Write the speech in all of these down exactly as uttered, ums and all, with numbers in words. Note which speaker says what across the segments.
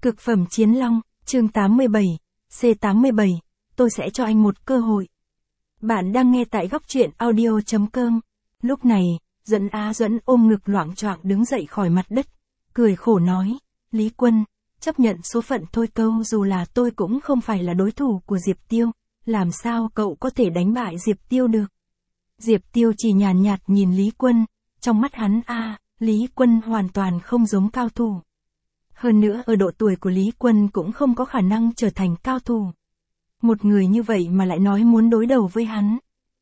Speaker 1: Cực phẩm chiến long, chương tám mươi bảy, C tám mươi bảy, tôi sẽ cho anh một cơ hội. Bạn đang nghe tại góc truyện audio chấm com. Lúc này, Duẫn Á Duẫn ôm ngực loạng choạng đứng dậy khỏi mặt đất, cười khổ nói, Lý Quân, chấp nhận số phận thôi câu dù là tôi cũng không phải là đối thủ của Diệp Tiêu, làm sao cậu có thể đánh bại Diệp Tiêu được. Diệp Tiêu chỉ nhàn nhạt nhìn Lý Quân, trong mắt hắn a, Lý Quân hoàn toàn không giống cao thủ. Hơn nữa ở độ tuổi của Lý Quân cũng không có khả năng trở thành cao thủ. Một người như vậy mà lại nói muốn đối đầu với hắn.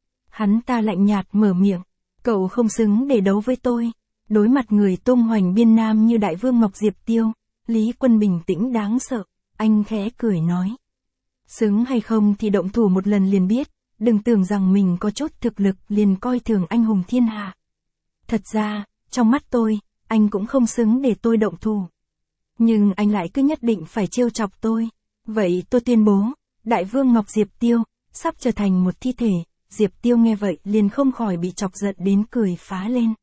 Speaker 1: Hắn ta lạnh nhạt mở miệng, cậu không xứng để đấu với tôi. Đối mặt người tung hoành biên nam như Đại Vương Ngọc Diệp Tiêu, Lý Quân bình tĩnh đáng sợ, anh khẽ cười nói. Xứng hay không thì động thủ một lần liền biết, đừng tưởng rằng mình có chút thực lực liền coi thường anh hùng thiên hạ. Thật ra, trong mắt tôi, anh cũng không xứng để tôi động thủ. Nhưng anh lại cứ nhất định phải trêu chọc tôi. Vậy tôi tuyên bố, Đại Vương Ngọc Diệp Tiêu, sắp trở thành một thi thể. Diệp Tiêu nghe vậy liền không khỏi bị chọc giận đến cười phá lên.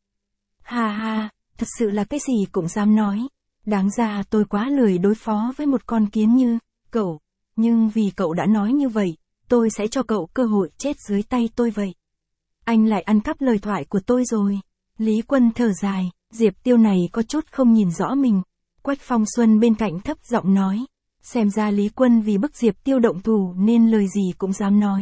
Speaker 1: Ha ha, thật sự là cái gì cũng dám nói. Đáng ra tôi quá lười đối phó với một con kiến như cậu. Nhưng vì cậu đã nói như vậy, tôi sẽ cho cậu cơ hội chết dưới tay tôi vậy. Anh lại ăn cắp lời thoại của tôi rồi. Lý Quân thở dài, Diệp Tiêu này có chút không nhìn rõ mình. Quách Phong Xuân bên cạnh thấp giọng nói. Xem ra Lý Quân vì bức Diệp Tiêu động thủ nên lời gì cũng dám nói.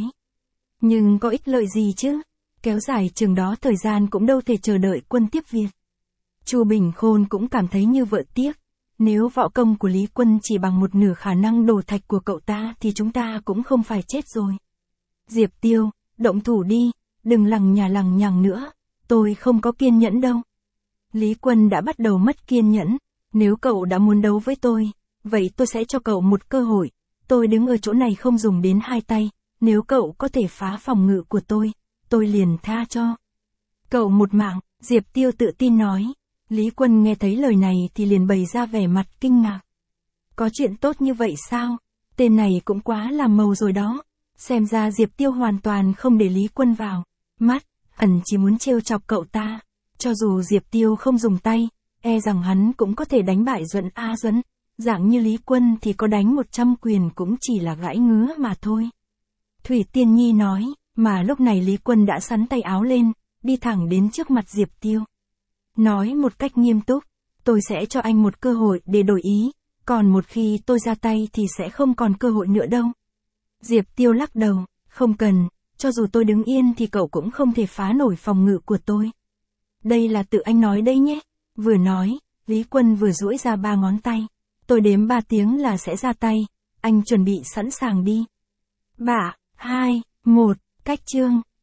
Speaker 1: Nhưng có ích lợi gì chứ? Kéo dài chừng đó thời gian cũng đâu thể chờ đợi quân tiếp việc. Chu Bình Khôn cũng cảm thấy như vợ tiếc. Nếu võ công của Lý Quân chỉ bằng một nửa khả năng đổ thạch của cậu ta thì chúng ta cũng không phải chết rồi. Diệp Tiêu, động thủ đi, đừng lằng nhà lằng nhằng nữa, tôi không có kiên nhẫn đâu. Lý Quân đã bắt đầu mất kiên nhẫn, nếu cậu đã muốn đấu với tôi, vậy tôi sẽ cho cậu một cơ hội, tôi đứng ở chỗ này không dùng đến hai tay, nếu cậu có thể phá phòng ngự của tôi, tôi liền tha cho cậu một mạng, Diệp Tiêu tự tin nói. Lý Quân nghe thấy lời này thì liền bày ra vẻ mặt kinh ngạc. Có chuyện tốt như vậy sao? Tên này cũng quá làm màu rồi đó. Xem ra Diệp Tiêu hoàn toàn không để Lý Quân vào mắt, ẩn chỉ muốn trêu chọc cậu ta. Cho dù Diệp Tiêu không dùng tay, e rằng hắn cũng có thể đánh bại Duẫn Á Duẫn. Dạng như Lý Quân thì có đánh một trăm quyền cũng chỉ là gãi ngứa mà thôi. Thủy Tiên Nhi nói, mà lúc này Lý Quân đã xắn tay áo lên, đi thẳng đến trước mặt Diệp Tiêu. Nói một cách nghiêm túc, tôi sẽ cho anh một cơ hội để đổi ý, còn một khi tôi ra tay thì sẽ không còn cơ hội nữa đâu. Diệp Tiêu lắc đầu, không cần, cho dù tôi đứng yên thì cậu cũng không thể phá nổi phòng ngự của tôi. Đây là tự anh nói đây nhé. Vừa nói, Lý Quân vừa duỗi ra ba ngón tay. Tôi đếm ba tiếng là sẽ ra tay, anh chuẩn bị sẵn sàng đi. Ba, hai, một, cách chương.